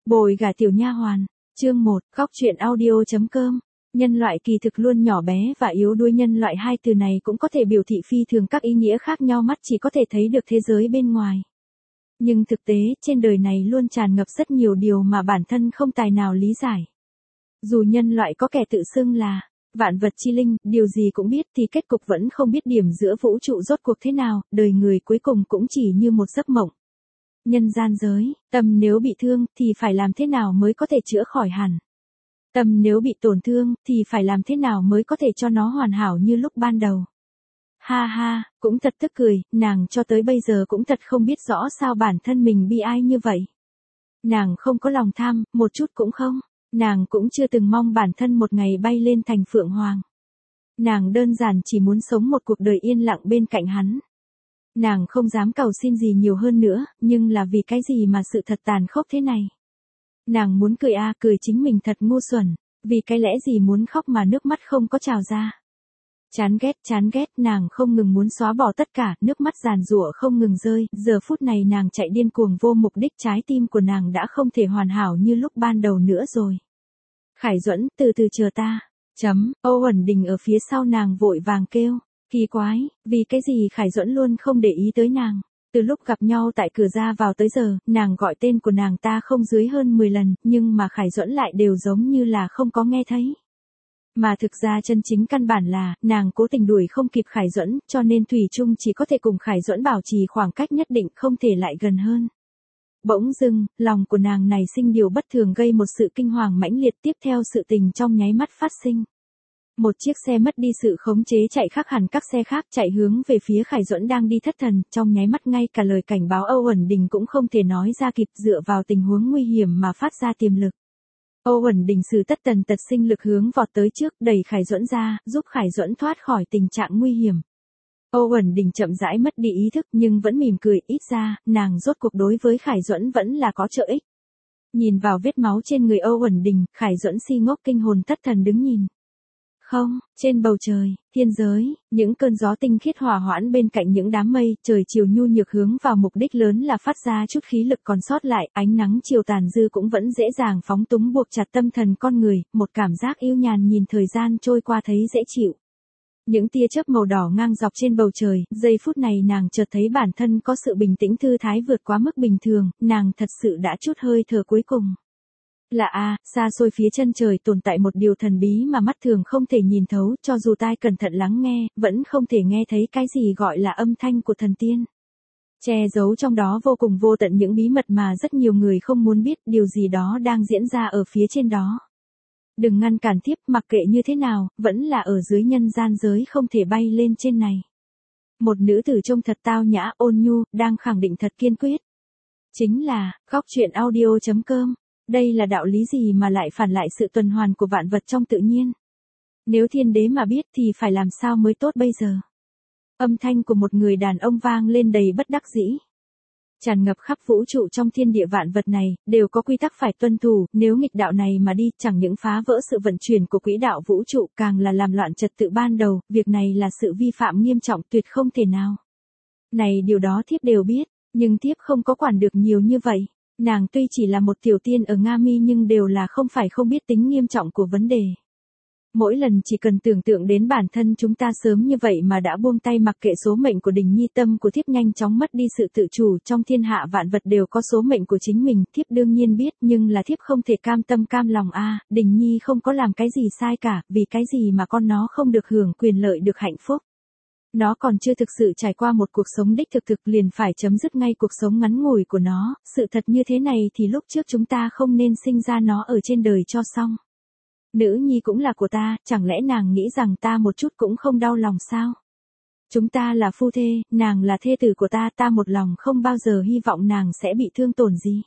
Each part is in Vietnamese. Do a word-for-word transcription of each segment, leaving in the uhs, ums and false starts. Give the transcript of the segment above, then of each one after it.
Bồi gả tiểu nha hoàn, chương một, góc truyện audio.com. Nhân loại kỳ thực luôn nhỏ bé và yếu đuối. Nhân loại hai từ này cũng có thể biểu thị phi thường các ý nghĩa khác nhau, mắt chỉ có thể thấy được thế giới bên ngoài. Nhưng thực tế, trên đời này luôn tràn ngập rất nhiều điều mà bản thân không tài nào lý giải. Dù nhân loại có kẻ tự xưng là vạn vật chi linh, điều gì cũng biết thì kết cục vẫn không biết điểm giữa vũ trụ rốt cuộc thế nào, đời người cuối cùng cũng chỉ như một giấc mộng. Nhân gian giới, tâm nếu bị thương thì phải làm thế nào mới có thể chữa khỏi hẳn? Tâm nếu bị tổn thương thì phải làm thế nào mới có thể cho nó hoàn hảo như lúc ban đầu? Ha ha, cũng thật tức cười, nàng cho tới bây giờ cũng thật không biết rõ sao bản thân mình bi ai như vậy. Nàng không có lòng tham, một chút cũng không. Nàng cũng chưa từng mong bản thân một ngày bay lên thành phượng hoàng. Nàng đơn giản chỉ muốn sống một cuộc đời yên lặng bên cạnh hắn. Nàng không dám cầu xin gì nhiều hơn nữa, nhưng là vì cái gì mà sự thật tàn khốc thế này? Nàng muốn cười a, cười chính mình thật ngu xuẩn, vì cái lẽ gì muốn khóc mà nước mắt không có trào ra. Chán ghét, chán ghét, nàng không ngừng muốn xóa bỏ tất cả, nước mắt giàn giụa không ngừng rơi, giờ phút này nàng chạy điên cuồng vô mục đích, trái tim của nàng đã không thể hoàn hảo như lúc ban đầu nữa rồi. Khải Duẫn, từ từ chờ ta. Chấm, Âu Uẩn Đình ở phía sau nàng vội vàng kêu. Kỳ quái, vì cái gì Khải Duẫn luôn không để ý tới nàng. Từ lúc gặp nhau tại cửa ra vào tới giờ, nàng gọi tên của nàng ta không dưới hơn mười lần, nhưng mà Khải Duẫn lại đều giống như là không có nghe thấy. Mà thực ra chân chính căn bản là, nàng cố tình đuổi không kịp Khải Duẫn, cho nên thủy chung chỉ có thể cùng Khải Duẫn bảo trì khoảng cách nhất định, không thể lại gần hơn. Bỗng dưng, lòng của nàng này sinh điều bất thường, gây một sự kinh hoàng mãnh liệt, tiếp theo sự tình trong nháy mắt phát sinh. Một chiếc xe mất đi sự khống chế chạy khác hẳn các xe khác, chạy hướng về phía Khải Duẫn đang đi thất thần, trong nháy mắt ngay cả lời cảnh báo Âu Uẩn Đình cũng không thể nói ra kịp, dựa vào tình huống nguy hiểm mà phát ra tiềm lực. Âu Uẩn Đình sử tất tần tật sinh lực hướng vọt tới trước, đẩy Khải Duẫn ra, giúp Khải Duẫn thoát khỏi tình trạng nguy hiểm. Âu Uẩn Đình chậm rãi mất đi ý thức nhưng vẫn mỉm cười, ít ra, nàng rốt cuộc đối với Khải Duẫn vẫn là có trợ ích. Nhìn vào vết máu trên người Âu Uẩn Đình, Khải Duẫn si ngốc kinh hồn thất thần đứng nhìn. Không, trên bầu trời, thiên giới, những cơn gió tinh khiết hòa hoãn bên cạnh những đám mây, trời chiều nhu nhược hướng vào mục đích lớn là phát ra chút khí lực còn sót lại, ánh nắng chiều tàn dư cũng vẫn dễ dàng phóng túng buộc chặt tâm thần con người, một cảm giác yêu nhàn nhìn thời gian trôi qua thấy dễ chịu. Những tia chớp màu đỏ ngang dọc trên bầu trời, giây phút này nàng chợt thấy bản thân có sự bình tĩnh thư thái vượt quá mức bình thường, nàng thật sự đã chút hơi thở cuối cùng. Là a, à, xa xôi phía chân trời tồn tại một điều thần bí mà mắt thường không thể nhìn thấu, cho dù tai cẩn thận lắng nghe, vẫn không thể nghe thấy cái gì gọi là âm thanh của thần tiên. Che giấu trong đó vô cùng vô tận những bí mật mà rất nhiều người không muốn biết, điều gì đó đang diễn ra ở phía trên đó. Đừng ngăn cản tiếp, mặc kệ như thế nào, vẫn là ở dưới nhân gian giới không thể bay lên trên này. Một nữ tử trông thật tao nhã, ôn nhu, đang khẳng định thật kiên quyết. Chính là, góc truyện audio.com. Đây là đạo lý gì mà lại phản lại sự tuần hoàn của vạn vật trong tự nhiên? Nếu thiên đế mà biết thì phải làm sao mới tốt bây giờ? Âm thanh của một người đàn ông vang lên đầy bất đắc dĩ. Tràn ngập khắp vũ trụ trong thiên địa vạn vật này, đều có quy tắc phải tuân thủ, nếu nghịch đạo này mà đi, chẳng những phá vỡ sự vận chuyển của quỹ đạo vũ trụ, càng là làm loạn trật tự ban đầu, việc này là sự vi phạm nghiêm trọng tuyệt không thể nào. Này điều đó thiếp đều biết, nhưng thiếp không có quản được nhiều như vậy. Nàng tuy chỉ là một tiểu tiên ở Nga Mi nhưng đều là không phải không biết tính nghiêm trọng của vấn đề. Mỗi lần chỉ cần tưởng tượng đến bản thân chúng ta sớm như vậy mà đã buông tay mặc kệ số mệnh của Đình Nhi, tâm của thiếp nhanh chóng mất đi sự tự chủ, trong thiên hạ vạn vật đều có số mệnh của chính mình, thiếp đương nhiên biết, nhưng là thiếp không thể cam tâm cam lòng a, à, Đình Nhi không có làm cái gì sai cả, vì cái gì mà con nó không được hưởng quyền lợi được hạnh phúc. Nó còn chưa thực sự trải qua một cuộc sống đích thực thực liền phải chấm dứt ngay cuộc sống ngắn ngủi của nó, sự thật như thế này thì lúc trước chúng ta không nên sinh ra nó ở trên đời cho xong. Nữ nhi cũng là của ta, chẳng lẽ nàng nghĩ rằng ta một chút cũng không đau lòng sao? Chúng ta là phu thê, nàng là thê tử của ta, ta một lòng không bao giờ hy vọng nàng sẽ bị thương tổn gì.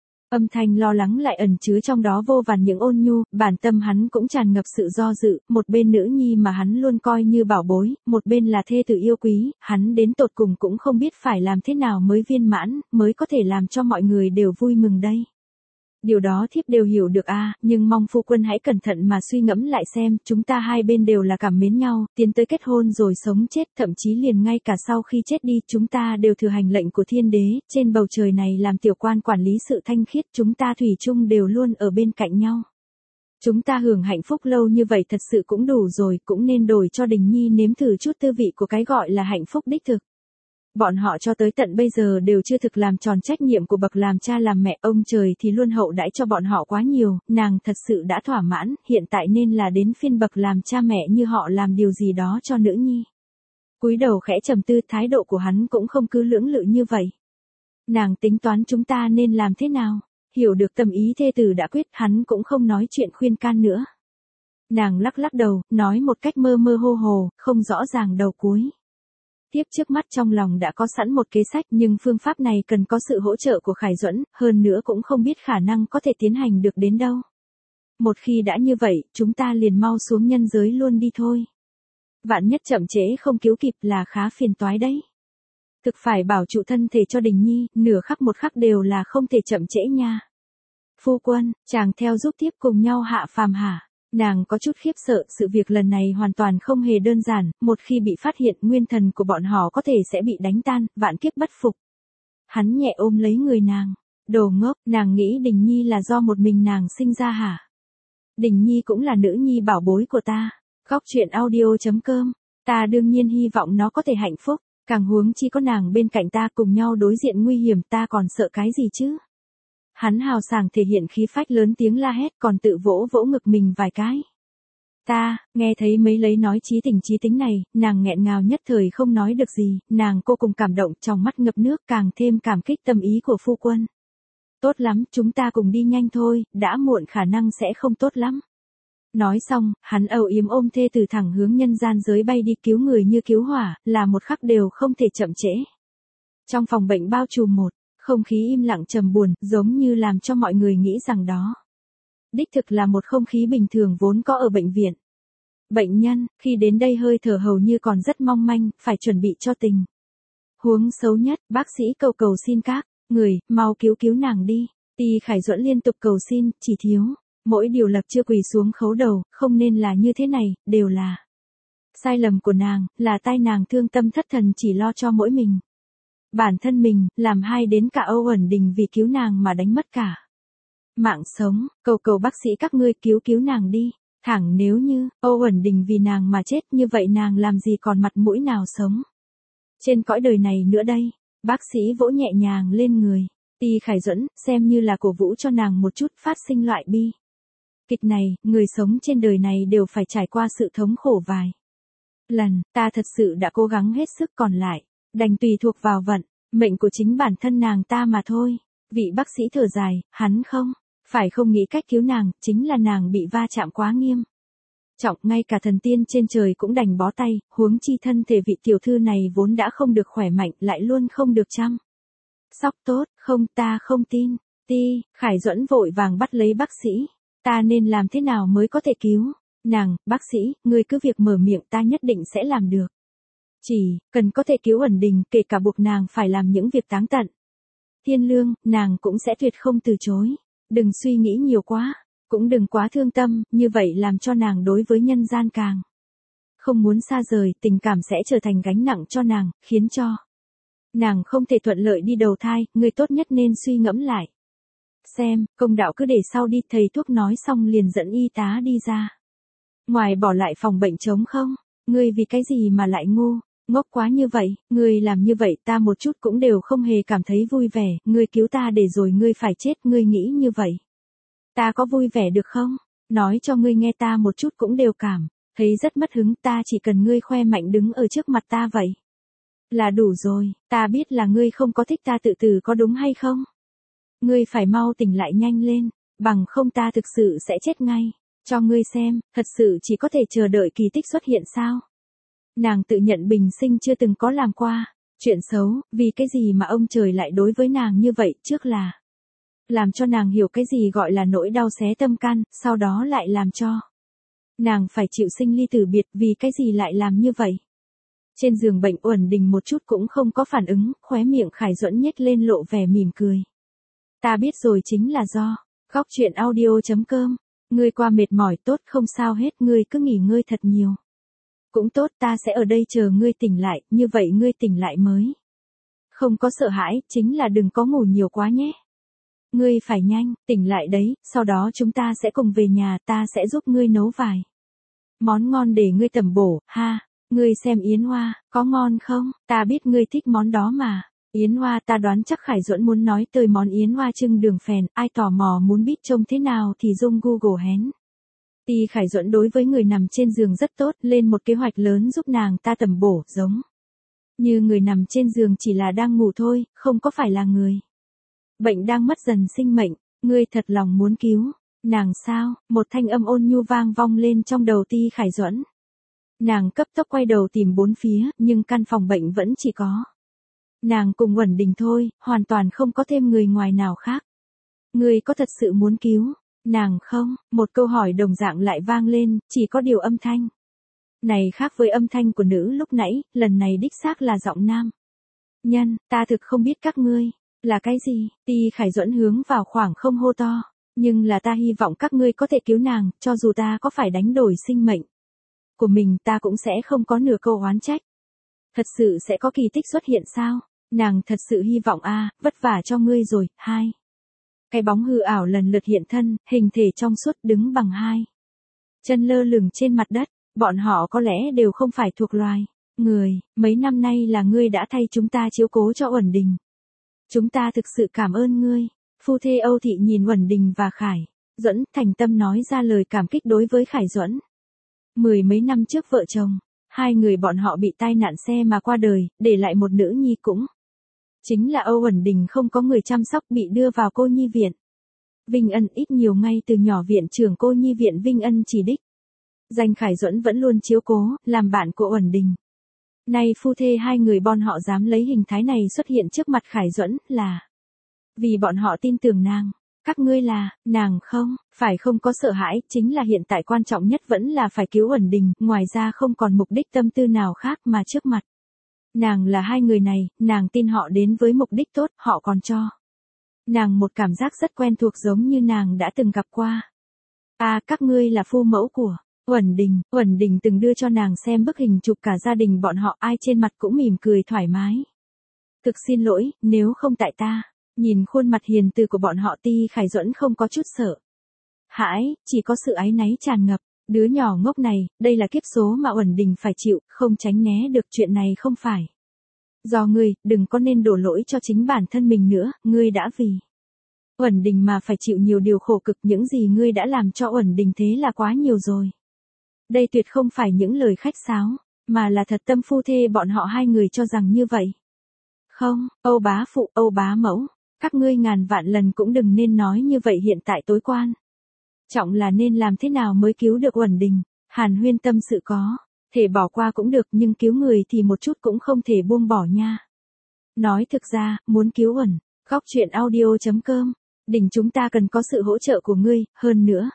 Âm thanh lo lắng lại ẩn chứa trong đó vô vàn những ôn nhu, bản tâm hắn cũng tràn ngập sự do dự, một bên nữ nhi mà hắn luôn coi như bảo bối, một bên là thê tử yêu quý, hắn đến tột cùng cũng không biết phải làm thế nào mới viên mãn, mới có thể làm cho mọi người đều vui mừng đây. Điều đó thiếp đều hiểu được a, nhưng mong phu quân hãy cẩn thận mà suy ngẫm lại xem, chúng ta hai bên đều là cảm mến nhau, tiến tới kết hôn rồi sống chết, thậm chí liền ngay cả sau khi chết đi, chúng ta đều thừa hành lệnh của thiên đế, trên bầu trời này làm tiểu quan quản lý sự thanh khiết, chúng ta thủy chung đều luôn ở bên cạnh nhau. Chúng ta hưởng hạnh phúc lâu như vậy thật sự cũng đủ rồi, cũng nên đổi cho Đình Nhi nếm thử chút tư vị của cái gọi là hạnh phúc đích thực. Bọn họ cho tới tận bây giờ đều chưa thực làm tròn trách nhiệm của bậc làm cha làm mẹ, ông trời thì luôn hậu đãi cho bọn họ quá nhiều, nàng thật sự đã thỏa mãn, hiện tại nên là đến phiên bậc làm cha mẹ như họ làm điều gì đó cho nữ nhi. Cúi đầu khẽ trầm tư, thái độ của hắn cũng không cứ lưỡng lự như vậy. Nàng tính toán chúng ta nên làm thế nào, hiểu được tâm ý thê tử đã quyết, hắn cũng không nói chuyện khuyên can nữa. Nàng lắc lắc đầu, nói một cách mơ mơ hồ hồ, không rõ ràng đầu cuối. Tiếp trước mắt trong lòng đã có sẵn một kế sách, nhưng phương pháp này cần có sự hỗ trợ của Khải Duẫn, hơn nữa cũng không biết khả năng có thể tiến hành được đến đâu. Một khi đã như vậy, chúng ta liền mau xuống nhân giới luôn đi thôi. Vạn nhất chậm trễ không cứu kịp là khá phiền toái đấy. Thực phải bảo trụ thân thể cho Đình Nhi, nửa khắc một khắc đều là không thể chậm trễ nha. Phu quân, chàng theo giúp tiếp cùng nhau hạ phàm hả? Nàng có chút khiếp sợ, sự việc lần này hoàn toàn không hề đơn giản, một khi bị phát hiện nguyên thần của bọn họ có thể sẽ bị đánh tan, vạn kiếp bất phục. Hắn nhẹ ôm lấy người nàng. Đồ ngốc, nàng nghĩ Đình Nhi là do một mình nàng sinh ra hả? Đình Nhi cũng là nữ nhi bảo bối của ta. Góc truyện audio chấm com. Ta đương nhiên hy vọng nó có thể hạnh phúc, càng huống chi có nàng bên cạnh ta cùng nhau đối diện nguy hiểm, ta còn sợ cái gì chứ? Hắn hào sảng thể hiện khí phách, lớn tiếng la hét, còn tự vỗ vỗ ngực mình vài cái. Ta, nghe thấy mấy lấy nói chí tình chí tính này, nàng nghẹn ngào nhất thời không nói được gì, nàng cô cùng cảm động, trong mắt ngập nước, càng thêm cảm kích tâm ý của phu quân. Tốt lắm, chúng ta cùng đi nhanh thôi, đã muộn khả năng sẽ không tốt lắm. Nói xong, hắn âu yếm ôm thê từ thẳng hướng nhân gian giới bay đi, cứu người như cứu hỏa, là một khắc đều không thể chậm trễ. Trong phòng bệnh bao trùm một không khí im lặng trầm buồn, giống như làm cho mọi người nghĩ rằng đó đích thực là một không khí bình thường vốn có ở bệnh viện. Bệnh nhân, khi đến đây hơi thở hầu như còn rất mong manh, phải chuẩn bị cho tình huống xấu nhất, bác sĩ cầu cầu xin các người, mau cứu cứu nàng đi. Ti Khải Duẫn liên tục cầu xin, chỉ thiếu mỗi điều lập chưa quỳ xuống khấu đầu, không nên là như thế này, đều là sai lầm của nàng, là tai nàng thương tâm thất thần chỉ lo cho mỗi mình. Bản thân mình, làm hay đến cả Âu Uẩn Đình vì cứu nàng mà đánh mất cả mạng sống, cầu cầu bác sĩ các ngươi cứu cứu nàng đi. Thẳng nếu như Âu Uẩn Đình vì nàng mà chết, như vậy nàng làm gì còn mặt mũi nào sống trên cõi đời này nữa đây. Bác sĩ vỗ nhẹ nhàng lên người Ti Khải Duẫn, xem như là cổ vũ cho nàng một chút, phát sinh loại bi kịch này, người sống trên đời này đều phải trải qua sự thống khổ vài lần, ta thật sự đã cố gắng hết sức, còn lại đành tùy thuộc vào vận mệnh của chính bản thân nàng ta mà thôi. Vị bác sĩ thở dài, hắn không phải không nghĩ cách cứu nàng, chính là nàng bị va chạm quá nghiêm trọng, ngay cả thần tiên trên trời cũng đành bó tay, huống chi thân thể vị tiểu thư này vốn đã không được khỏe mạnh, lại luôn không được chăm sóc tốt. Không, ta không tin. Ti Khải Duẫn vội vàng bắt lấy bác sĩ. Ta nên làm thế nào mới có thể cứu nàng? Bác sĩ, ngươi cứ việc mở miệng, ta nhất định sẽ làm được. Chỉ cần có thể cứu Uẩn Đình, kể cả buộc nàng phải làm những việc táng tận thiên lương, nàng cũng sẽ tuyệt không từ chối. Đừng suy nghĩ nhiều quá, cũng đừng quá thương tâm, như vậy làm cho nàng đối với nhân gian càng không muốn xa rời, tình cảm sẽ trở thành gánh nặng cho nàng, khiến cho nàng không thể thuận lợi đi đầu thai. Ngươi tốt nhất nên suy ngẫm lại xem, công đạo cứ để sau đi. Thầy thuốc nói xong liền dẫn y tá đi ra ngoài, bỏ lại phòng bệnh trống không. Ngươi vì cái gì mà lại ngu ngốc quá như vậy? Ngươi làm như vậy ta một chút cũng đều không hề cảm thấy vui vẻ. Ngươi cứu ta để rồi ngươi phải chết, ngươi nghĩ như vậy ta có vui vẻ được không? Nói cho ngươi nghe, ta một chút cũng đều cảm thấy rất mất hứng. Ta chỉ cần ngươi khoe mạnh đứng ở trước mặt ta vậy là đủ rồi. Ta biết là ngươi không có thích ta tự tử, có đúng hay không? Ngươi phải mau tỉnh lại nhanh lên, bằng không ta thực sự sẽ chết ngay. Cho ngươi xem, thật sự chỉ có thể chờ đợi kỳ tích xuất hiện sao? Nàng tự nhận bình sinh chưa từng có làm qua chuyện xấu, vì cái gì mà ông trời lại đối với nàng như vậy? Trước là làm cho nàng hiểu cái gì gọi là nỗi đau xé tâm can, sau đó lại làm cho nàng phải chịu sinh ly tử biệt, vì cái gì lại làm như vậy? Trên giường bệnh Uẩn Đình một chút cũng không có phản ứng, khóe miệng Khải Duẫn nhếch lên lộ vẻ mỉm cười. Ta biết rồi, chính là do Góc chuyện audio chấm com. Ngươi qua mệt mỏi tốt không sao hết, ngươi cứ nghỉ ngơi thật nhiều. Cũng tốt, ta sẽ ở đây chờ ngươi tỉnh lại, như vậy ngươi tỉnh lại mới. Không có sợ hãi, chính là đừng có ngủ nhiều quá nhé. Ngươi phải nhanh, tỉnh lại đấy, sau đó chúng ta sẽ cùng về nhà, ta sẽ giúp ngươi nấu vài món ngon để ngươi tẩm bổ, ha. Ngươi xem Yến Hoa, có ngon không? Ta biết ngươi thích món đó mà. Yến Hoa, ta đoán chắc Khải Duẫn muốn nói tới món Yến Hoa trưng đường phèn, ai tò mò muốn biết trông thế nào thì dùng Google hén. Thì Khải Duẫn đối với người nằm trên giường rất tốt, lên một kế hoạch lớn giúp nàng ta tẩm bổ, giống như người nằm trên giường chỉ là đang ngủ thôi, không có phải là người bệnh đang mất dần sinh mệnh. Ngươi thật lòng muốn cứu nàng sao? Một thanh âm ôn nhu vang vong lên trong đầu Ti Khải Duẫn. Nàng cấp tốc quay đầu tìm bốn phía, nhưng căn phòng bệnh vẫn chỉ có nàng cùng Uẩn Đình thôi, hoàn toàn không có thêm người ngoài nào khác. Ngươi có thật sự muốn cứu nàng không? Một câu hỏi đồng dạng lại vang lên, chỉ có điều âm thanh này khác với âm thanh của nữ lúc nãy, lần này đích xác là giọng nam nhân. Ta thực không biết các ngươi là cái gì. Ti Khải Duẫn hướng vào khoảng không hô to, nhưng là ta hy vọng các ngươi có thể cứu nàng, cho dù ta có phải đánh đổi sinh mệnh của mình, ta cũng sẽ không có nửa câu oán trách. Thật sự sẽ có kỳ tích xuất hiện sao? Nàng thật sự hy vọng a, à, vất vả cho ngươi rồi. Hai cái bóng hư ảo lần lượt hiện thân, hình thể trong suốt đứng bằng hai chân lơ lửng trên mặt đất. Bọn họ có lẽ đều không phải thuộc loài người. Mấy năm nay là ngươi đã thay chúng ta chiếu cố cho Uẩn Đình. Chúng ta thực sự cảm ơn ngươi. Phu thê Âu Thị nhìn Uẩn Đình và Khải Duẫn, thành tâm nói ra lời cảm kích đối với Khải Duẫn. Mười mấy năm trước vợ chồng hai người bọn họ bị tai nạn xe mà qua đời, để lại một nữ nhi cũng chính là Âu Uẩn Đình không có người chăm sóc, bị đưa vào cô nhi viện Vinh Ân. Ít nhiều ngay từ nhỏ viện trưởng cô nhi viện Vinh Ân chỉ đích danh Khải Duẫn vẫn luôn chiếu cố, làm bạn của Uẩn Đình. Nay phu thê hai người bọn họ dám lấy hình thái này xuất hiện trước mặt Khải Duẫn là vì bọn họ tin tưởng nàng. Các ngươi là, nàng không, phải không có sợ hãi, chính là hiện tại quan trọng nhất vẫn là phải cứu Uẩn Đình, ngoài ra không còn mục đích tâm tư nào khác mà trước mặt nàng là hai người này, nàng tin họ đến với mục đích tốt, họ còn cho nàng một cảm giác rất quen thuộc giống như nàng đã từng gặp qua. À, các ngươi là phu mẫu của Uẩn Đình. Uẩn Đình từng đưa cho nàng xem bức hình chụp cả gia đình bọn họ, ai trên mặt cũng mỉm cười thoải mái. Thực xin lỗi, nếu không tại ta. Nhìn khuôn mặt hiền từ của bọn họ, Ti Khải Duẫn không có chút sợ hãi, chỉ có sự áy náy tràn ngập. Đứa nhỏ ngốc này, đây là kiếp số mà Uẩn Đình phải chịu, không tránh né được. Chuyện này không phải do ngươi, đừng có nên đổ lỗi cho chính bản thân mình nữa, ngươi đã vì Uẩn Đình mà phải chịu nhiều điều khổ cực, những gì ngươi đã làm cho Uẩn Đình thế là quá nhiều rồi. Đây tuyệt không phải những lời khách sáo, mà là thật tâm phu thê bọn họ hai người cho rằng như vậy. Không, Âu bá phụ, Âu bá mẫu, các ngươi ngàn vạn lần cũng đừng nên nói như vậy, hiện tại tối quan trọng là nên làm thế nào mới cứu được Uẩn Đình. Hàn Huyên tâm sự có thể bỏ qua cũng được, nhưng cứu người thì một chút cũng không thể buông bỏ nha. Nói thực ra, muốn cứu Uẩn, góc chuyện audio chấm com, Đình chúng ta cần có sự hỗ trợ của ngươi, hơn nữa.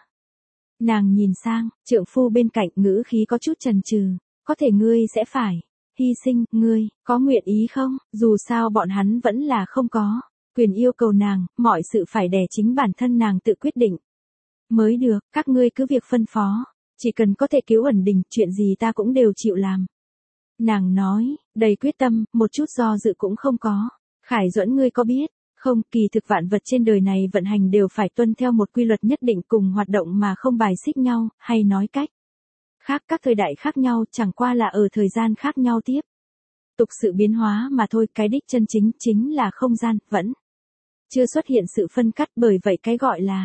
Nàng nhìn sang trượng phu bên cạnh, ngữ khí có chút chần chừ. Có thể ngươi sẽ phải hy sinh, ngươi có nguyện ý không? Dù sao bọn hắn vẫn là không có quyền yêu cầu nàng, mọi sự phải để chính bản thân nàng tự quyết định mới được. Các ngươi cứ việc phân phó, chỉ cần có thể cứu Uẩn Đình, chuyện gì ta cũng đều chịu làm. Nàng nói, đầy quyết tâm, một chút do dự cũng không có. Khải Duẫn, ngươi có biết không, kỳ thực vạn vật trên đời này vận hành đều phải tuân theo một quy luật nhất định, cùng hoạt động mà không bài xích nhau, hay nói cách khác, các thời đại khác nhau chẳng qua là ở thời gian khác nhau tiếp tục sự biến hóa mà thôi. Cái đích chân chính chính là không gian vẫn chưa xuất hiện sự phân cắt, bởi vậy cái gọi là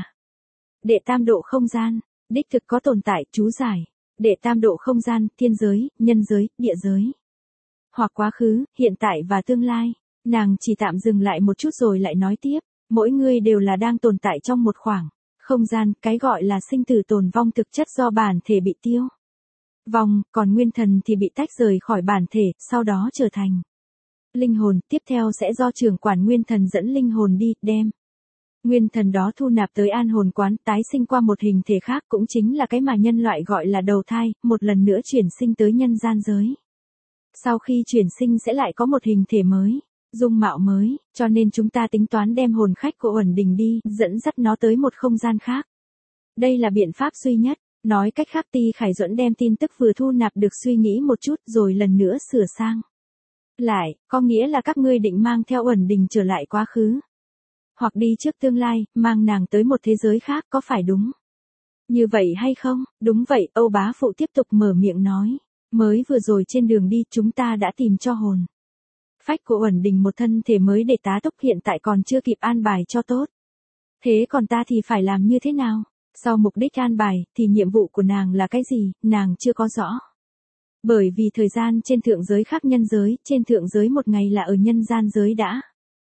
đệ tam độ không gian đích thực có tồn tại. Chú giải: đệ tam độ không gian, thiên giới, nhân giới, địa giới, hoặc quá khứ, hiện tại và tương lai. Nàng chỉ tạm dừng lại một chút rồi lại nói tiếp, mỗi người đều là đang tồn tại trong một khoảng không gian, cái gọi là sinh tử tồn vong thực chất do bản thể bị tiêu vong, còn nguyên thần thì bị tách rời khỏi bản thể, sau đó trở thành linh hồn, tiếp theo sẽ do trưởng quản nguyên thần dẫn linh hồn đi, đem nguyên thần đó thu nạp tới an hồn quán, tái sinh qua một hình thể khác, cũng chính là cái mà nhân loại gọi là đầu thai, một lần nữa chuyển sinh tới nhân gian giới. Sau khi chuyển sinh sẽ lại có một hình thể mới, dung mạo mới, cho nên chúng ta tính toán đem hồn khách của Uẩn Đình đi, dẫn dắt nó tới một không gian khác. Đây là biện pháp duy nhất. Nói cách khác Ti Khải Duẫn đem tin tức vừa thu nạp được suy nghĩ một chút rồi lần nữa sửa sang lại, có nghĩa là các ngươi định mang theo Uẩn Đình trở lại quá khứ. Hoặc đi trước tương lai, mang nàng tới một thế giới khác, có phải đúng? Như vậy hay không? Đúng vậy, Âu bá phụ tiếp tục mở miệng nói. Mới vừa rồi trên đường đi chúng ta đã tìm cho hồn phách của Uẩn Đình một thân thể mới để tá túc, hiện tại còn chưa kịp an bài cho tốt. Thế còn ta thì phải làm như thế nào? Sau mục đích an bài, thì nhiệm vụ của nàng là cái gì, nàng chưa có rõ. Bởi vì thời gian trên thượng giới khác nhân giới, trên thượng giới một ngày là ở nhân gian giới đã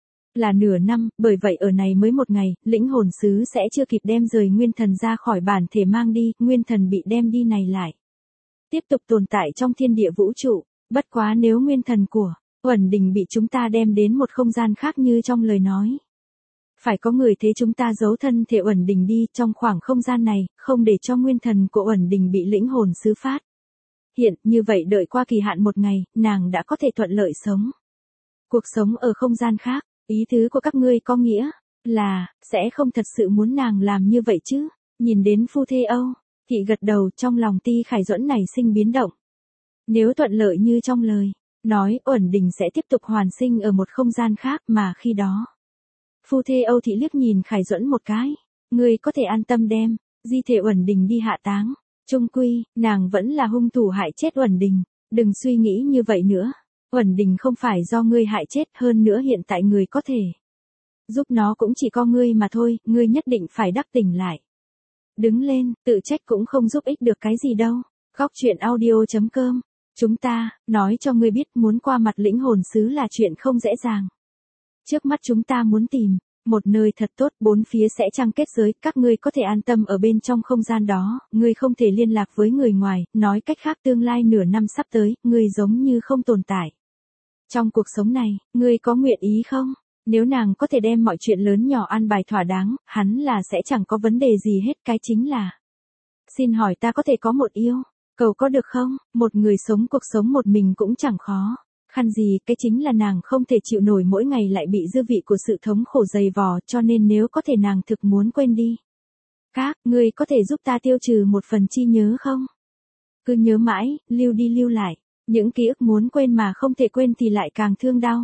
là nửa năm, bởi vậy ở này mới một ngày, lĩnh hồn sứ sẽ chưa kịp đem rời nguyên thần ra khỏi bản thể mang đi, nguyên thần bị đem đi này lại. Tiếp tục tồn tại trong thiên địa vũ trụ, bất quá nếu nguyên thần của Uẩn Đình bị chúng ta đem đến một không gian khác như trong lời nói. Phải có người thế chúng ta giấu thân thể Uẩn Đình đi trong khoảng không gian này, không để cho nguyên thần của Uẩn Đình bị lĩnh hồn sứ phát. Hiện, như vậy đợi qua kỳ hạn một ngày, nàng đã có thể thuận lợi sống. Cuộc sống ở không gian khác, ý tứ của các ngươi có nghĩa là, sẽ không thật sự muốn nàng làm như vậy chứ. Nhìn đến phu thê Âu, Thị gật đầu, trong lòng Ti Khải Duẫn này sinh biến động. Nếu thuận lợi như trong lời nói, Uẩn Đình sẽ tiếp tục hoàn sinh ở một không gian khác mà khi đó. Phu thê Âu Thị liếc nhìn Khải Duẫn một cái. Ngươi có thể an tâm đem di thể Uẩn Đình đi hạ táng. Chung quy, nàng vẫn là hung thủ hại chết Uẩn Đình. Đừng suy nghĩ như vậy nữa. Uẩn Đình không phải do ngươi hại chết, hơn nữa hiện tại người có thể giúp nó cũng chỉ có ngươi mà thôi, ngươi nhất định phải đắc tỉnh lại. Đứng lên, tự trách cũng không giúp ích được cái gì đâu. Góc truyện audio chấm com. Chúng ta, nói cho ngươi biết muốn qua mặt lĩnh hồn sứ là chuyện không dễ dàng. Trước mắt chúng ta muốn tìm một nơi thật tốt, bốn phía sẽ trăng kết giới, các ngươi có thể an tâm ở bên trong không gian đó, ngươi không thể liên lạc với người ngoài, nói cách khác tương lai nửa năm sắp tới, ngươi giống như không tồn tại. Trong cuộc sống này, ngươi có nguyện ý không? Nếu nàng có thể đem mọi chuyện lớn nhỏ an bài thỏa đáng, hắn là sẽ chẳng có vấn đề gì hết, cái chính là. Xin hỏi ta có thể có một yêu cầu có được không? Một người sống cuộc sống một mình cũng chẳng khó khăn gì, cái chính là nàng không thể chịu nổi mỗi ngày lại bị dư vị của sự thống khổ dày vò, cho nên nếu có thể nàng thực muốn quên đi. Các, ngươi có thể giúp ta tiêu trừ một phần chi nhớ không? Cứ nhớ mãi, lưu đi lưu lại, những ký ức muốn quên mà không thể quên thì lại càng thương đau.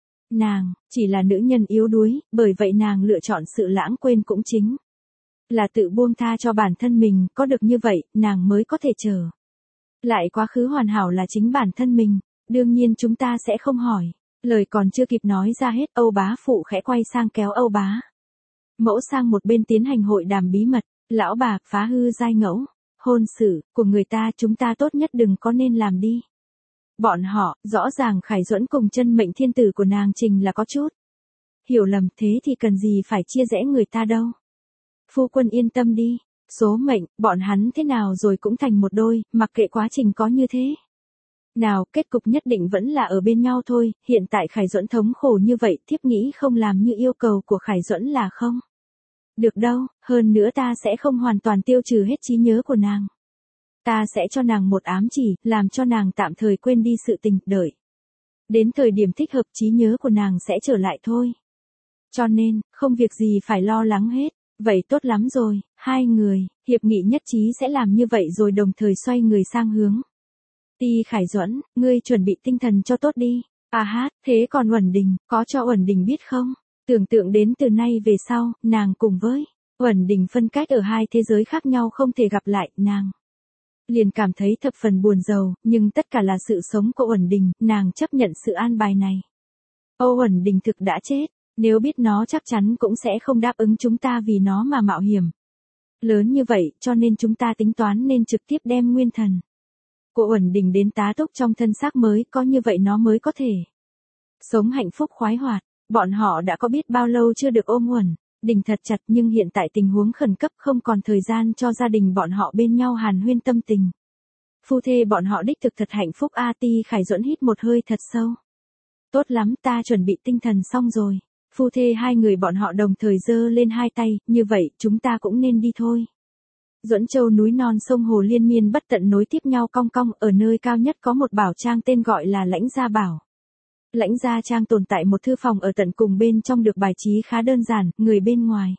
Nàng, chỉ là nữ nhân yếu đuối, bởi vậy nàng lựa chọn sự lãng quên cũng chính là tự buông tha cho bản thân mình, có được như vậy, nàng mới có thể trở lại quá khứ hoàn hảo là chính bản thân mình. Đương nhiên chúng ta sẽ không hỏi. Lời còn chưa kịp nói ra hết, Âu bá phụ khẽ quay sang kéo Âu bá mẫu sang một bên tiến hành hội đàm bí mật. Lão bà, phá hư giai ngẫu hôn sự của người ta, chúng ta tốt nhất đừng có nên làm đi. Bọn họ, rõ ràng Khải Duẫn cùng chân mệnh thiên tử của nàng Trình là có chút hiểu lầm, thế thì cần gì phải chia rẽ người ta đâu. Phu quân yên tâm đi, số mệnh, bọn hắn thế nào rồi cũng thành một đôi, mặc kệ quá trình có như thế nào, kết cục nhất định vẫn là ở bên nhau thôi. Hiện tại Khải Duẫn thống khổ như vậy, thiếp nghĩ không làm như yêu cầu của Khải Duẫn là không được đâu, hơn nữa ta sẽ không hoàn toàn tiêu trừ hết trí nhớ của nàng. Ta sẽ cho nàng một ám chỉ, làm cho nàng tạm thời quên đi sự tình, đợi đến thời điểm thích hợp trí nhớ của nàng sẽ trở lại thôi. Cho nên, không việc gì phải lo lắng hết. Vậy tốt lắm rồi, hai người, hiệp nghị nhất trí sẽ làm như vậy rồi đồng thời xoay người sang hướng. Ti Khải Duẫn, ngươi chuẩn bị tinh thần cho tốt đi. À hát, thế còn Uẩn Đình, có cho Uẩn Đình biết không? Tưởng tượng đến từ nay về sau, nàng cùng với Uẩn Đình phân cách ở hai thế giới khác nhau không thể gặp lại, nàng liền cảm thấy thập phần buồn rầu, nhưng tất cả là sự sống của Uẩn Đình, nàng chấp nhận sự an bài này. Âu Uẩn Đình thực đã chết, nếu biết nó chắc chắn cũng sẽ không đáp ứng chúng ta vì nó mà mạo hiểm lớn như vậy, cho nên chúng ta tính toán nên trực tiếp đem nguyên thần của Uẩn Đình đến tá túc trong thân xác mới, có như vậy nó mới có thể sống hạnh phúc khoái hoạt. Bọn họ đã có biết bao lâu chưa được ôm Uẩn Đình thật chặt, nhưng hiện tại tình huống khẩn cấp, không còn thời gian cho gia đình bọn họ bên nhau hàn huyên tâm tình. Phu thê bọn họ đích thực thật hạnh phúc. A Ti Khải Duẫn hít một hơi thật sâu. Tốt lắm, ta chuẩn bị tinh thần xong rồi. Phu thê hai người bọn họ đồng thời giơ lên hai tay, như vậy, chúng ta cũng nên đi thôi. Duẫn Châu núi non sông hồ liên miên bất tận nối tiếp nhau cong cong, ở nơi cao nhất có một bảo trang tên gọi là Lãnh Gia Bảo. Lãnh gia trang tồn tại một thư phòng ở tận cùng bên trong được bài trí khá đơn giản, người bên ngoài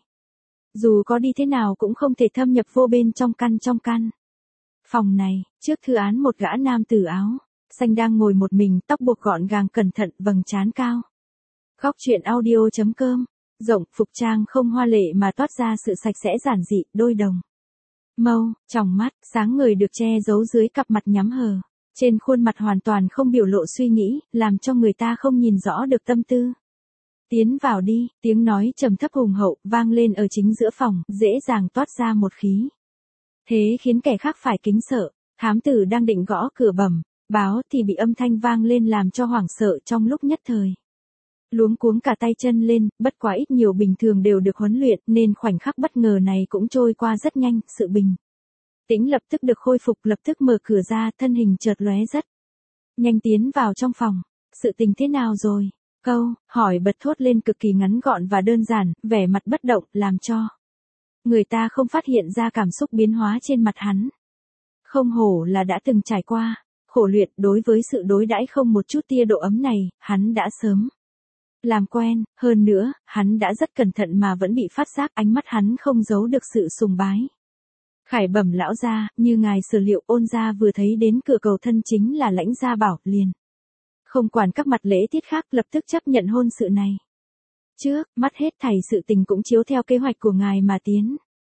dù có đi thế nào cũng không thể thâm nhập vô bên trong căn trong căn. Phòng này, trước thư án một gã nam tử áo xanh đang ngồi một mình, tóc buộc gọn gàng cẩn thận, vầng trán cao. Góc truyện audio.com, rộng, phục trang không hoa lệ mà toát ra sự sạch sẽ giản dị, đôi đồng mâu, tròng mắt, sáng ngời được che giấu dưới cặp mặt nhắm hờ. Trên khuôn mặt hoàn toàn không biểu lộ suy nghĩ, làm cho người ta không nhìn rõ được tâm tư. Tiến vào đi, tiếng nói trầm thấp hùng hậu, vang lên ở chính giữa phòng, dễ dàng toát ra một khí thế khiến kẻ khác phải kính sợ. Thám tử đang định gõ cửa bẩm báo thì bị âm thanh vang lên làm cho hoảng sợ trong lúc nhất thời. Luống cuống cả tay chân lên, bất quá ít nhiều bình thường đều được huấn luyện nên khoảnh khắc bất ngờ này cũng trôi qua rất nhanh, sự bình tĩnh lập tức được khôi phục, lập tức mở cửa ra, thân hình chợt lóe rất nhanh tiến vào trong phòng. Sự tình thế nào rồi? Câu hỏi bật thốt lên cực kỳ ngắn gọn và đơn giản, vẻ mặt bất động, làm cho người ta không phát hiện ra cảm xúc biến hóa trên mặt hắn. Không hổ là đã từng trải qua khổ luyện, đối với sự đối đãi không một chút tia độ ấm này, hắn đã sớm làm quen, hơn nữa, hắn đã rất cẩn thận mà vẫn bị phát giác, ánh mắt hắn không giấu được sự sùng bái. Khải bẩm lão gia, như ngài sở liệu, Ôn gia vừa thấy đến cửa cầu thân chính là Lãnh gia bảo, liền không quản các mặt lễ tiết khác, lập tức chấp nhận hôn sự này. Trước mắt hết thảy sự tình cũng chiếu theo kế hoạch của ngài mà tiến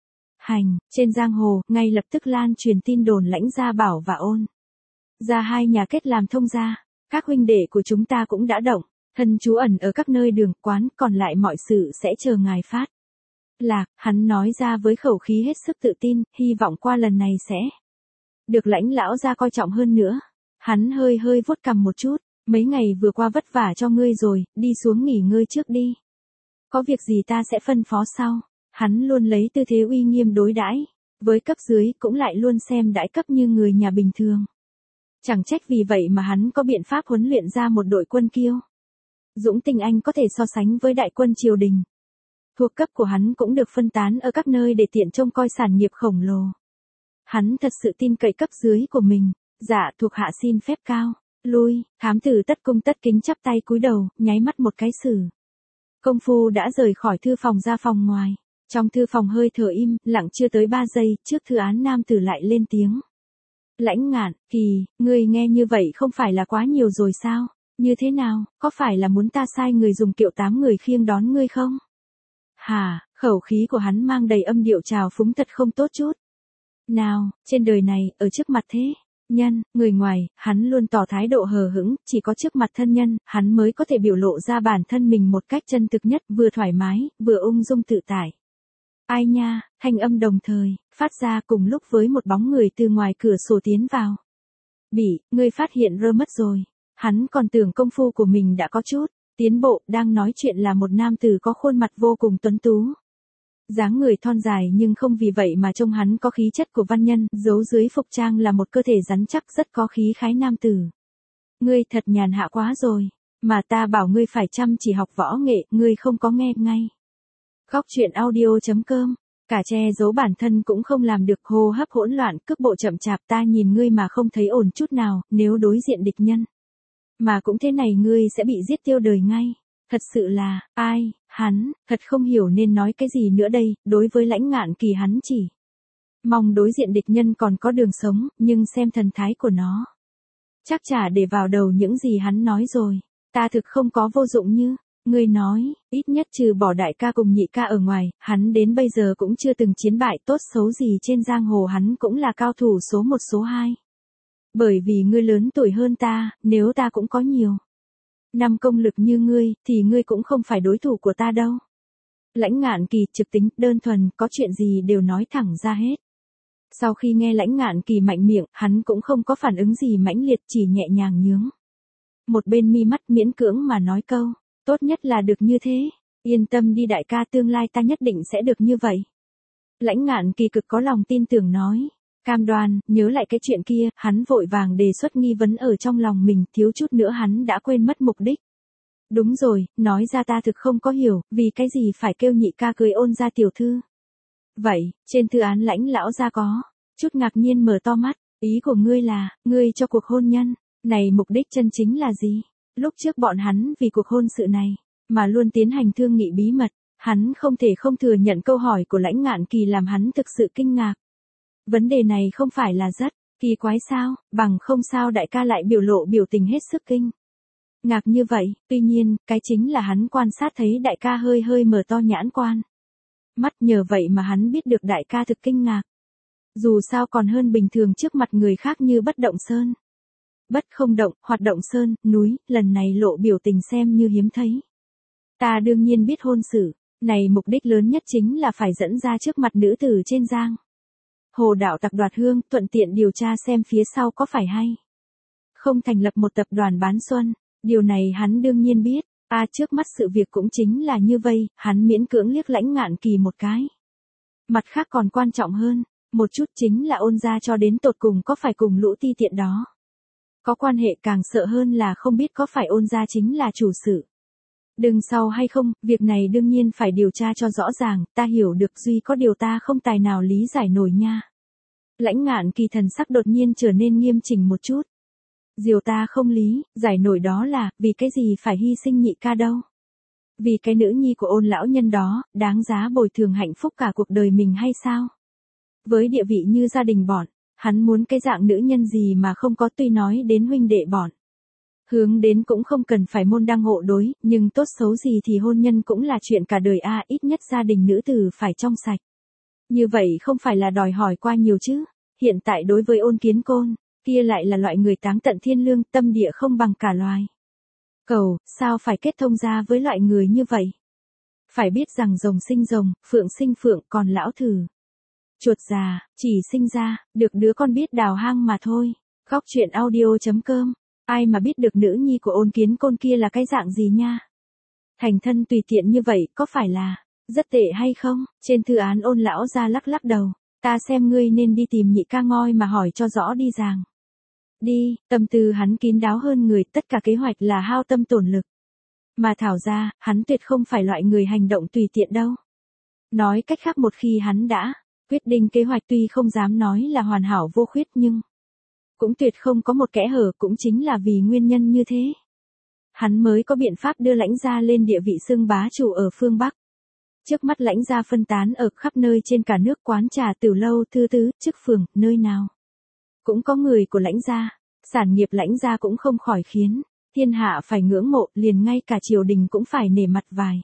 hành. Trên giang hồ, ngay lập tức lan truyền tin đồn Lãnh gia bảo và Ôn gia hai nhà kết làm thông gia. Các huynh đệ của chúng ta cũng đã động thân trú ẩn ở các nơi đường quán, còn lại mọi sự sẽ chờ ngài phát lạc. Hắn nói ra với khẩu khí hết sức tự tin, hy vọng qua lần này sẽ được Lãnh lão gia coi trọng hơn nữa. Hắn hơi hơi vuốt cằm một chút, mấy ngày vừa qua vất vả cho ngươi rồi, đi xuống nghỉ ngơi trước đi. Có việc gì ta sẽ phân phó sau. Hắn luôn lấy tư thế uy nghiêm đối đãi với cấp dưới, cũng lại luôn xem đãi cấp như người nhà bình thường. Chẳng trách vì vậy mà hắn có biện pháp huấn luyện ra một đội quân kiêu dũng tinh anh có thể so sánh với đại quân triều đình. Thuộc cấp của hắn cũng được phân tán ở các nơi để tiện trông coi sản nghiệp khổng lồ. Hắn thật sự tin cậy cấp dưới của mình. Dạ, thuộc hạ xin phép cao lui. Thám tử tất cung tất kính chắp tay cúi đầu, nháy mắt một cái sử công phu đã rời khỏi thư phòng ra phòng ngoài. Trong thư phòng hơi thở im lặng chưa tới ba giây, trước thư án nam tử lại lên tiếng. Lãnh Ngạn, Kỳ, ngươi nghe như vậy không phải là quá nhiều rồi sao? Như thế nào, có phải là muốn ta sai người dùng kiệu tám người khiêng đón ngươi không? Hả, khẩu khí của hắn mang đầy âm điệu trào phúng thật không tốt chút nào. Trên đời này, ở trước mặt thế nhân, người ngoài, hắn luôn tỏ thái độ hờ hững, chỉ có trước mặt thân nhân, hắn mới có thể biểu lộ ra bản thân mình một cách chân thực nhất, vừa thoải mái, vừa ung dung tự tại. Ai nha, thanh âm đồng thời phát ra cùng lúc với một bóng người từ ngoài cửa sổ tiến vào. Bị, ngươi phát hiện rơ mất rồi. Hắn còn tưởng công phu của mình đã có chút tiến bộ, đang nói chuyện là một nam tử có khuôn mặt vô cùng tuấn tú. Dáng người thon dài nhưng không vì vậy mà trông hắn có khí chất của văn nhân, giấu dưới phục trang là một cơ thể rắn chắc rất có khí khái nam tử. Ngươi thật nhàn hạ quá rồi, mà ta bảo ngươi phải chăm chỉ học võ nghệ, ngươi không có nghe ngay. Góc truyện audio.com, cả che giấu bản thân cũng không làm được, hô hấp hỗn loạn, cước bộ chậm chạp, ta nhìn ngươi mà không thấy ổn chút nào, nếu đối diện địch nhân mà cũng thế này ngươi sẽ bị giết tiêu đời ngay. Thật sự là, ai, hắn, thật không hiểu nên nói cái gì nữa đây. Đối với Lãnh Ngạn Kỳ hắn chỉ mong đối diện địch nhân còn có đường sống, nhưng xem thần thái của nó, chắc chả để vào đầu những gì hắn nói rồi. Ta thực không có vô dụng như ngươi nói, ít nhất trừ bỏ đại ca cùng nhị ca ở ngoài, hắn đến bây giờ cũng chưa từng chiến bại, tốt xấu gì trên giang hồ hắn cũng là cao thủ số một số hai. Bởi vì ngươi lớn tuổi hơn ta, nếu ta cũng có nhiều năm công lực như ngươi, thì ngươi cũng không phải đối thủ của ta đâu. Lãnh Ngạn Kỳ trực tính, đơn thuần, có chuyện gì đều nói thẳng ra hết. Sau khi nghe Lãnh Ngạn Kỳ mạnh miệng, hắn cũng không có phản ứng gì mãnh liệt, chỉ nhẹ nhàng nhướng một bên mi mắt, miễn cưỡng mà nói câu, tốt nhất là được như thế. Yên tâm đi đại ca, tương lai ta nhất định sẽ được như vậy. Lãnh Ngạn Kỳ cực có lòng tin tưởng nói. Cam đoan, nhớ lại cái chuyện kia, hắn vội vàng đề xuất nghi vấn ở trong lòng mình, thiếu chút nữa hắn đã quên mất mục đích. Đúng rồi, nói ra ta thực không có hiểu, vì cái gì phải kêu nhị ca cưới Ôn gia tiểu thư. Vậy, trên thư án Lãnh lão gia có chút ngạc nhiên mở to mắt, ý của ngươi là, ngươi cho cuộc hôn nhân này mục đích chân chính là gì? Lúc trước bọn hắn vì cuộc hôn sự này, mà luôn tiến hành thương nghị bí mật, hắn không thể không thừa nhận câu hỏi của Lãnh Ngạn Kỳ làm hắn thực sự kinh ngạc. Vấn đề này không phải là rất kỳ quái sao, bằng không sao đại ca lại biểu lộ biểu tình hết sức kinh ngạc như vậy, tuy nhiên, cái chính là hắn quan sát thấy đại ca hơi hơi mở to nhãn quan mắt, nhờ vậy mà hắn biết được đại ca thực kinh ngạc. Dù sao còn hơn bình thường trước mặt người khác như bất động sơn. Bất không động, hoạt động sơn, núi, lần này lộ biểu tình xem như hiếm thấy. Ta đương nhiên biết hôn sự, này mục đích lớn nhất chính là phải dẫn ra trước mặt nữ tử trên giang hồ đạo tặc đoạt hương, thuận tiện điều tra xem phía sau có phải hay không thành lập một tập đoàn bán xuân. Điều này hắn đương nhiên biết, a à, trước mắt sự việc cũng chính là như vây, hắn miễn cưỡng liếc Lãnh Ngạn Kỳ một cái. Mặt khác còn quan trọng hơn, một chút chính là Ôn gia cho đến tột cùng có phải cùng lũ ti tiện đó có quan hệ, càng sợ hơn là không biết có phải Ôn gia chính là chủ sự đằng sau hay không, việc này đương nhiên phải điều tra cho rõ ràng, ta hiểu được duy có điều ta không tài nào lý giải nổi nha. Lãnh Ngạn Kỳ thần sắc đột nhiên trở nên nghiêm chỉnh một chút. Điều ta không lý, giải nổi đó là, vì cái gì phải hy sinh nhị ca đâu. Vì cái nữ nhi của Ôn lão nhân đó, đáng giá bồi thường hạnh phúc cả cuộc đời mình hay sao? Với địa vị như gia đình bọn, hắn muốn cái dạng nữ nhân gì mà không có, tuy nói đến huynh đệ bọn. Hướng đến cũng không cần phải môn đăng hộ đối, nhưng tốt xấu gì thì hôn nhân cũng là chuyện cả đời a à, ít nhất gia đình nữ tử phải trong sạch. Như vậy không phải là đòi hỏi qua nhiều chứ, hiện tại đối với Ôn Kiến Côn, kia lại là loại người táng tận thiên lương, tâm địa không bằng cả loài. Cầu, sao phải kết thông ra với loại người như vậy? Phải biết rằng rồng sinh rồng, phượng sinh phượng, còn lão thử chuột già, chỉ sinh ra, được đứa con biết đào hang mà thôi. Góc truyện audio chấm com. Ai mà biết được nữ nhi của Ôn Kiến Côn kia là cái dạng gì nha. Thành thân tùy tiện như vậy, có phải là rất tệ hay không? Trên thư án Ôn lão ra lắc lắc đầu. Ta xem ngươi nên đi tìm nhị ca ngoi mà hỏi cho rõ đi ràng. Đi, tâm tư hắn kín đáo hơn người, tất cả kế hoạch là hao tâm tổn lực. Mà thảo ra, hắn tuyệt không phải loại người hành động tùy tiện đâu. Nói cách khác, một khi hắn đã quyết định kế hoạch, tuy không dám nói là hoàn hảo vô khuyết nhưng cũng tuyệt không có một kẽ hở, cũng chính là vì nguyên nhân như thế. Hắn mới có biện pháp đưa Lãnh gia lên địa vị xưng bá chủ ở phương Bắc. Trước mắt Lãnh gia phân tán ở khắp nơi trên cả nước, quán trà tiểu lâu thư tứ, chức phường, nơi nào cũng có người của Lãnh gia, sản nghiệp Lãnh gia cũng không khỏi khiến thiên hạ phải ngưỡng mộ, liền ngay cả triều đình cũng phải nể mặt vài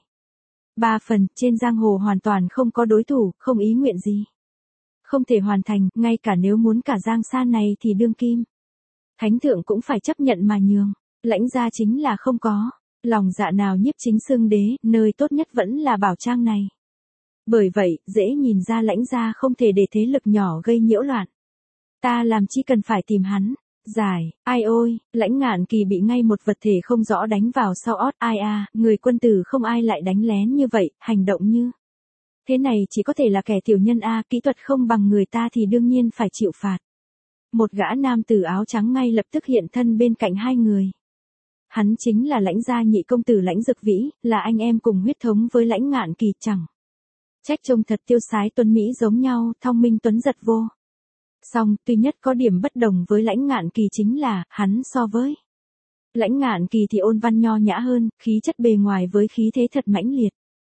ba phần, trên giang hồ hoàn toàn không có đối thủ, không ý nguyện gì không thể hoàn thành, ngay cả nếu muốn cả giang san này thì đương kim thánh thượng cũng phải chấp nhận mà nhường. Lãnh gia chính là không có lòng dạ nào nhiếp chính xưng đế, nơi tốt nhất vẫn là Bảo Trang này. Bởi vậy, dễ nhìn ra Lãnh gia không thể để thế lực nhỏ gây nhiễu loạn. Ta làm chi cần phải tìm hắn giải, ai ôi, Lãnh Ngạn Kỳ bị ngay một vật thể không rõ đánh vào sau ót, ai a, người quân tử không ai lại đánh lén như vậy, hành động như thế này chỉ có thể là kẻ tiểu nhân a, kỹ thuật không bằng người ta thì đương nhiên phải chịu phạt. Một gã nam tử áo trắng ngay lập tức hiện thân bên cạnh hai người. Hắn chính là Lãnh gia nhị công tử Lãnh Dực Vĩ, là anh em cùng huyết thống với Lãnh Ngạn Kỳ, chẳng trách trông thật tiêu sái tuấn mỹ giống nhau, thông minh tuấn giật vô song, duy nhất có điểm bất đồng với Lãnh Ngạn Kỳ chính là, hắn so với Lãnh Ngạn Kỳ thì ôn văn nho nhã hơn, khí chất bề ngoài với khí thế thật mãnh liệt.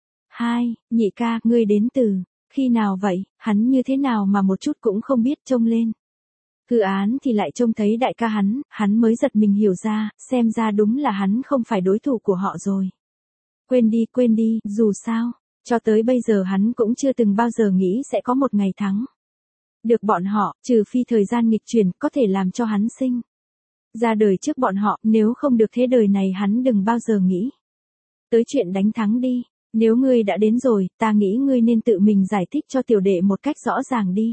Hai, nhị ca, ngươi đến từ khi nào vậy? Hắn như thế nào mà một chút cũng không biết, trông lên thư án thì lại trông thấy đại ca hắn, hắn mới giật mình hiểu ra, xem ra đúng là hắn không phải đối thủ của họ rồi. Quên đi, quên đi, dù sao, cho tới bây giờ hắn cũng chưa từng bao giờ nghĩ sẽ có một ngày thắng được bọn họ, trừ phi thời gian nghịch chuyển có thể làm cho hắn sinh ra đời trước bọn họ, nếu không được thế đời này hắn đừng bao giờ nghĩ tới chuyện đánh thắng đi. Nếu ngươi đã đến rồi, ta nghĩ ngươi nên tự mình giải thích cho tiểu đệ một cách rõ ràng đi.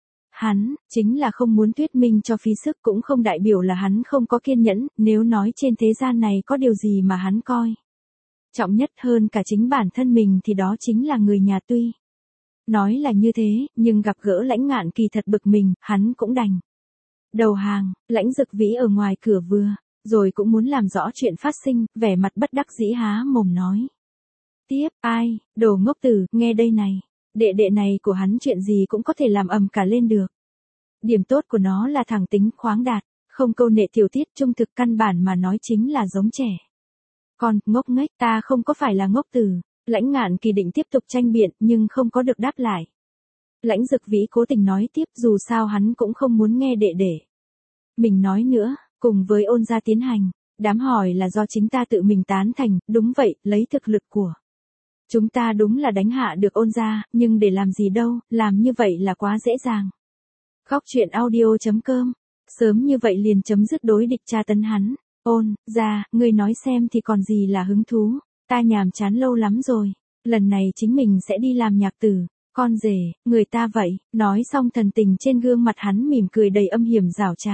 Hắn, chính là không muốn thuyết minh cho phí sức, cũng không đại biểu là hắn không có kiên nhẫn, nếu nói trên thế gian này có điều gì mà hắn coi trọng nhất hơn cả chính bản thân mình thì đó chính là người nhà. Tuy nói là như thế, nhưng gặp gỡ Lãnh Ngạn Kỳ thật bực mình, hắn cũng đành đầu hàng. Lãnh Dực Vĩ ở ngoài cửa vừa rồi cũng muốn làm rõ chuyện phát sinh, vẻ mặt bất đắc dĩ há mồm nói tiếp, ai, đồ ngốc tử, nghe đây này, đệ đệ này của hắn chuyện gì cũng có thể làm ầm cả lên được. Điểm tốt của nó là thẳng tính khoáng đạt, Không câu nệ tiểu tiết, trung thực, căn bản mà nói chính là giống trẻ. Còn, ngốc nghếch, ta không có phải là ngốc từ. Lãnh Ngạn Kỳ định tiếp tục tranh biện, nhưng không có được đáp lại. Lãnh Dực Vĩ cố tình nói tiếp, dù sao hắn cũng không muốn nghe đệ đệ mình nói nữa, cùng với Ôn gia tiến hành. Đám hỏi là do chính ta tự mình tán thành, đúng vậy, lấy thực lực của chúng ta đúng là đánh hạ được Ôn gia, nhưng để làm gì đâu, làm như vậy là quá dễ dàng. Khóc chuyện audio chấm com. Sớm như vậy liền chấm dứt đối địch tra tấn hắn. Ôn gia, ngươi nói xem thì còn gì là hứng thú, ta nhàm chán lâu lắm rồi, lần này chính mình sẽ đi làm nhạc tử. Con rể, người ta vậy, nói xong thần tình trên gương mặt hắn mỉm cười đầy âm hiểm giảo trá.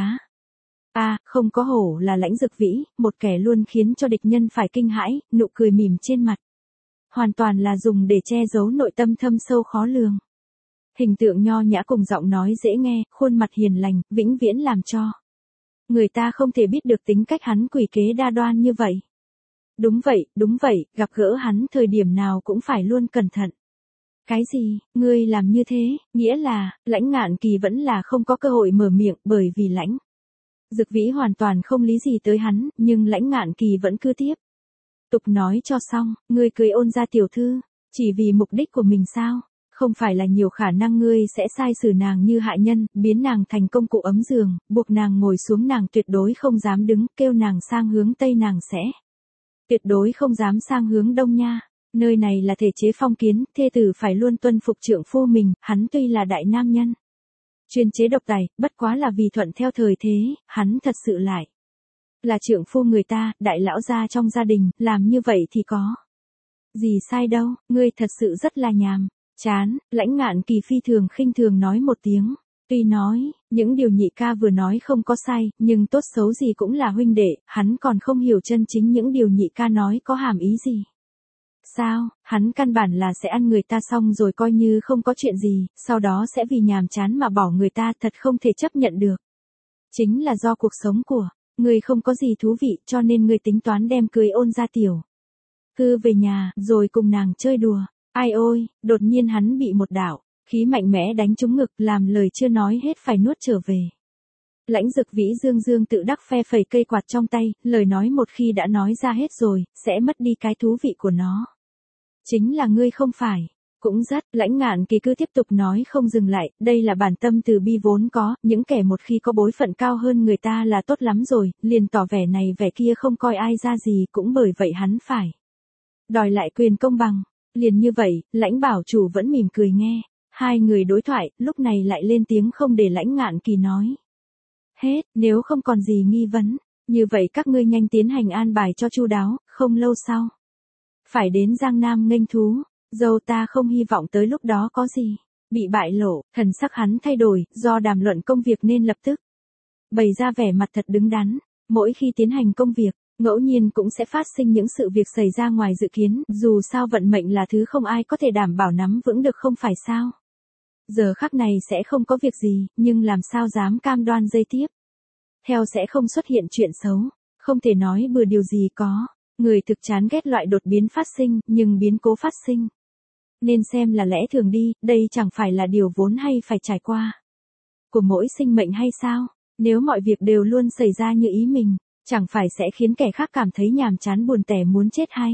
A, à, không có hổ là Lãnh Dực Vĩ, một kẻ luôn khiến cho địch nhân phải kinh hãi, nụ cười mỉm trên mặt. Hoàn toàn là dùng để che giấu nội tâm thâm sâu khó lường. Hình tượng nho nhã cùng giọng nói dễ nghe, khuôn mặt hiền lành, vĩnh viễn làm cho người ta không thể biết được tính cách hắn quỷ kế đa đoan như vậy. Đúng vậy, đúng vậy, gặp gỡ hắn thời điểm nào cũng phải luôn cẩn thận. Cái gì, ngươi làm như thế, nghĩa là, Lãnh Ngạn Kỳ vẫn là không có cơ hội mở miệng bởi vì Lãnh Dực Vĩ hoàn toàn không lý gì tới hắn, nhưng Lãnh Ngạn Kỳ vẫn cứ tiếp tục nói cho xong, ngươi cưới Ôn gia tiểu thư, chỉ vì mục đích của mình sao? Không phải là nhiều khả năng ngươi sẽ sai xử nàng như hại nhân, biến nàng thành công cụ ấm giường, buộc nàng ngồi xuống nàng tuyệt đối không dám đứng, kêu nàng sang hướng Tây nàng sẽ tuyệt đối không dám sang hướng Đông nha. Nơi này là thể chế phong kiến, thê tử phải luôn tuân phục trượng phu mình, hắn tuy là đại nam nhân chuyên chế độc tài, bất quá là vì thuận theo thời thế, hắn thật sự lại là trượng phu người ta, đại lão gia trong gia đình, làm như vậy thì có gì sai đâu, ngươi thật sự rất là nhàm chán. Lãnh Ngạn Kỳ phi thường khinh thường nói một tiếng. Tuy nói, những điều nhị ca vừa nói không có sai, nhưng tốt xấu gì cũng là huynh đệ, hắn còn không hiểu chân chính những điều nhị ca nói có hàm ý gì. Sao, hắn căn bản là sẽ ăn người ta xong rồi coi như không có chuyện gì, sau đó sẽ vì nhàm chán mà bỏ người ta, thật không thể chấp nhận được. Chính là do cuộc sống của người không có gì thú vị, cho nên người tính toán đem cưới Ôn gia tiểu thư về nhà, rồi cùng nàng chơi đùa. Ai ôi, đột nhiên hắn bị một đạo khí mạnh mẽ đánh trúng ngực, làm lời chưa nói hết phải nuốt trở về. Lãnh Dực Vĩ dương dương tự đắc phe phẩy cây quạt trong tay, lời nói một khi đã nói ra hết rồi, sẽ mất đi cái thú vị của nó. Chính là ngươi không phải. Cũng rất, Lãnh Ngạn Kỳ cứ tiếp tục nói không dừng lại, đây là bản tâm từ bi vốn có, những kẻ một khi có bối phận cao hơn người ta là tốt lắm rồi, liền tỏ vẻ này vẻ kia không coi ai ra gì, cũng bởi vậy hắn phải đòi lại quyền công bằng. Liền như vậy, Lãnh bảo chủ vẫn mỉm cười nghe. Hai người đối thoại, lúc này lại lên tiếng không để Lãnh Ngạn Kỳ nói hết, nếu không còn gì nghi vấn, như vậy các ngươi nhanh tiến hành an bài cho chu đáo, không lâu sau phải đến Giang Nam nghênh thú, dâu ta không hy vọng tới lúc đó có gì bị bại lộ. Thần sắc hắn thay đổi, do đàm luận công việc nên lập tức bày ra vẻ mặt thật đứng đắn. Mỗi khi tiến hành công việc, ngẫu nhiên cũng sẽ phát sinh những sự việc xảy ra ngoài dự kiến, dù sao vận mệnh là thứ không ai có thể đảm bảo nắm vững được không phải sao. Giờ khắc này sẽ không có việc gì, nhưng làm sao dám cam đoan giây tiếp theo sẽ không xuất hiện chuyện xấu, không thể nói bừa điều gì có. Người thực chán ghét loại đột biến phát sinh, nhưng biến cố phát sinh nên xem là lẽ thường đi, đây chẳng phải là điều vốn hay phải trải qua của mỗi sinh mệnh hay sao? Nếu mọi việc đều luôn xảy ra như ý mình, chẳng phải sẽ khiến kẻ khác cảm thấy nhàm chán buồn tẻ muốn chết hay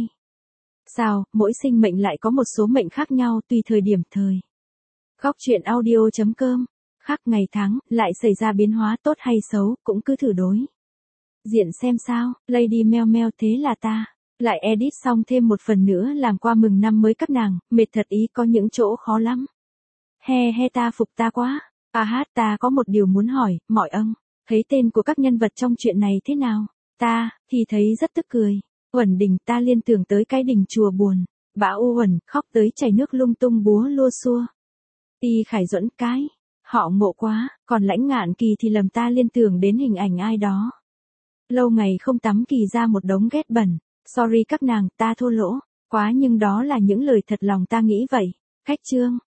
sao? Mỗi sinh mệnh lại có một số mệnh khác nhau tùy thời điểm thời. Khóc chuyện audio chấm com. Khác ngày tháng, lại xảy ra biến hóa tốt hay xấu, cũng cứ thử đối diện xem sao. Lady Meo Meo, thế là ta lại edit xong thêm một phần nữa làm qua mừng năm mới các nàng, mệt thật ý, có những chỗ khó lắm. He he, ta phục ta quá. À hát, ta có một điều muốn hỏi, mọi âng, thấy tên của các nhân vật trong chuyện này thế nào? Ta thì thấy rất tức cười. Uẩn Đình, ta liên tưởng tới cái đình chùa buồn bã u uẩn, khóc tới chảy nước lung tung búa lua xua. Y Khải Duẫn, cái họ ngộ quá. Còn Lãnh Ngạn Kỳ thì lầm ta liên tưởng đến hình ảnh ai đó lâu ngày không tắm kỳ ra một đống ghét bẩn. Sorry các nàng, ta thô lỗ quá, nhưng đó là những lời thật lòng ta nghĩ vậy. Khách chương.